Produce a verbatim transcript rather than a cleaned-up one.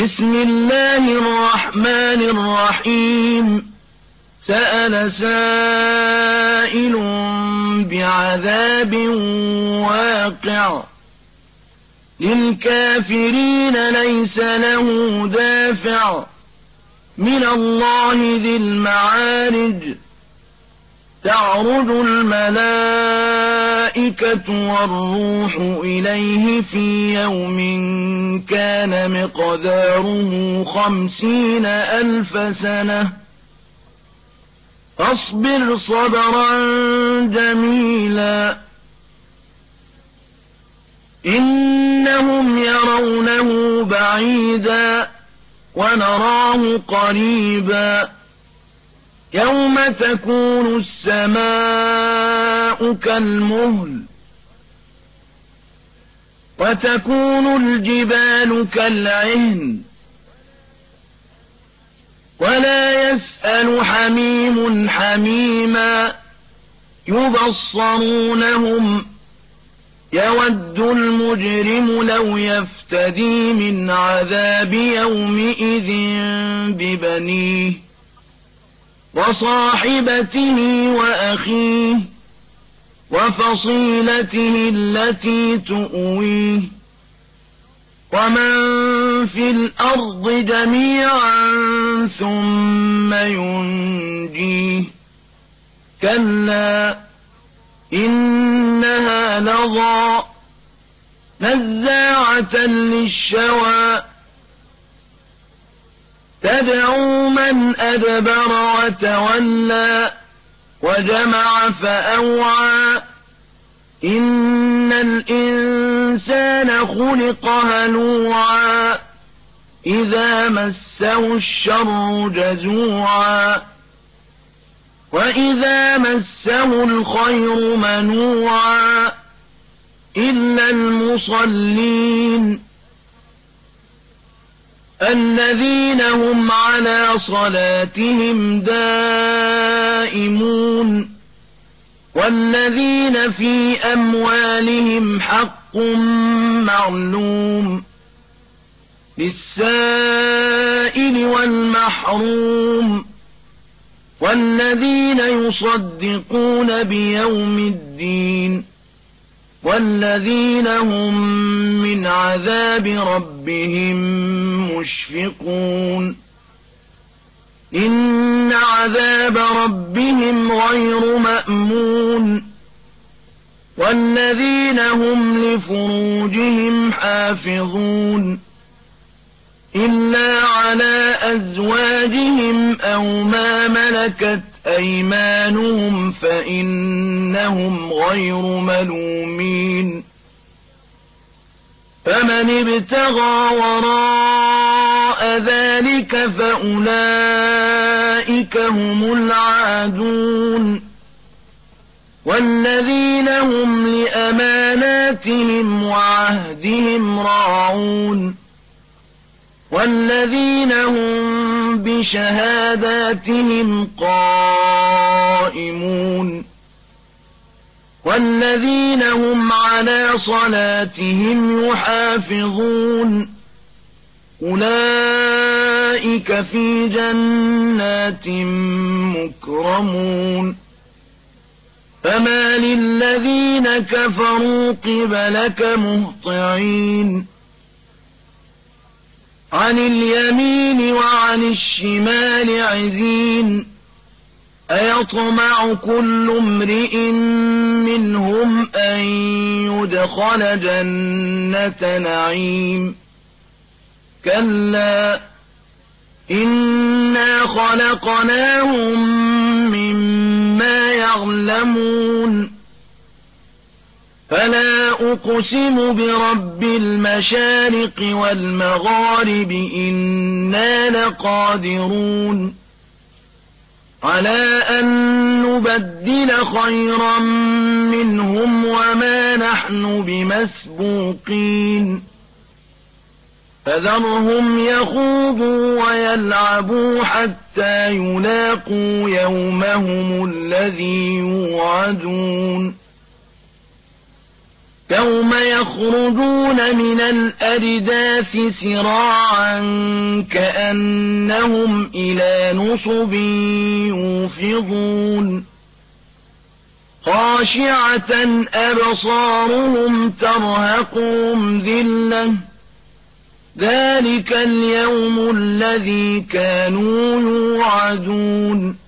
بسم الله الرحمن الرحيم سأل سائل بعذاب واقع للكافرين ليس له دافع من الله ذي المعارج تعرج الملائكة والروح إليه في يوم كان مقداره خمسين ألف سنة فاصبر صبرا جميلا إنهم يرونه بعيدا ونراه قريبا يوم تكون السماء كالمهل وتكون الجبال كالعهن ولا يسأل حميم حميما يبصرونهم يود المجرم لو يفتدي من عذاب يومئذ ببنيه وصاحبته وأخيه وفصيلته التي تؤويه ومن في الأرض جميعا ثم ينجيه كلا إنها لظى نزاعة للشوى تدعو من أدبر وتولى وجمع فأوعى إن الإنسان خلق هلوعا إذا مسه الشر جزوعا وإذا مسه الخير منوعا إلا المصلين الذين هم على صلاتهم دائمون والذين في أموالهم حق معلوم للسائل والمحروم والذين يصدقون بيوم الدين والذين هم من عذاب ربهم مشفقون إن عذاب ربهم غير مأمون والذين هم لفروجهم حافظون إلا على أزواجهم أو ما ملكت أيمانهم فإنهم غير ملومين فمن ابتغى وراء ذلك فأولئك هم العادون والذين هم لأماناتهم وعهدهم راعون والذين هم بشهاداتهم قائمون والذين هم على صلاتهم يحافظون أولئك في جنات مكرمون فما للذين كفروا قبلك مهطعين عن اليمين وعن الشمال عزين أيطمع كل امرئ منهم أن يدخل جنة نعيم كلا إنا خلقناهم مما يعلمون فلا أقسم برب المشارق والمغارب إنا لقادرون على أن نبدل خيرا منهم وما نحن بمسبوقين فذرهم يخوضوا ويلعبوا حتى يلاقوا يومهم الذي يوعدون يوم يخرجون من الأجداث سراعا كأنهم إلى نصب يوفضون خاشعة أبصارهم ترهقهم ذلة ذلك اليوم الذي كانوا يوعدون